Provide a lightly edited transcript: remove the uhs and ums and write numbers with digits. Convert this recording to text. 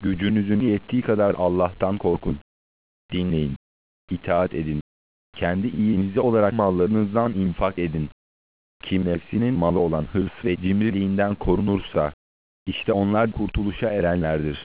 Gücünüzün yettiği kadar Allah'tan korkun. Dinleyin, itaat edin. Kendi iyinize olarak mallarınızdan infak edin. Kim nefsinin malı olan hırs ve cimriliğinden korunursa, işte onlar kurtuluşa erenlerdir.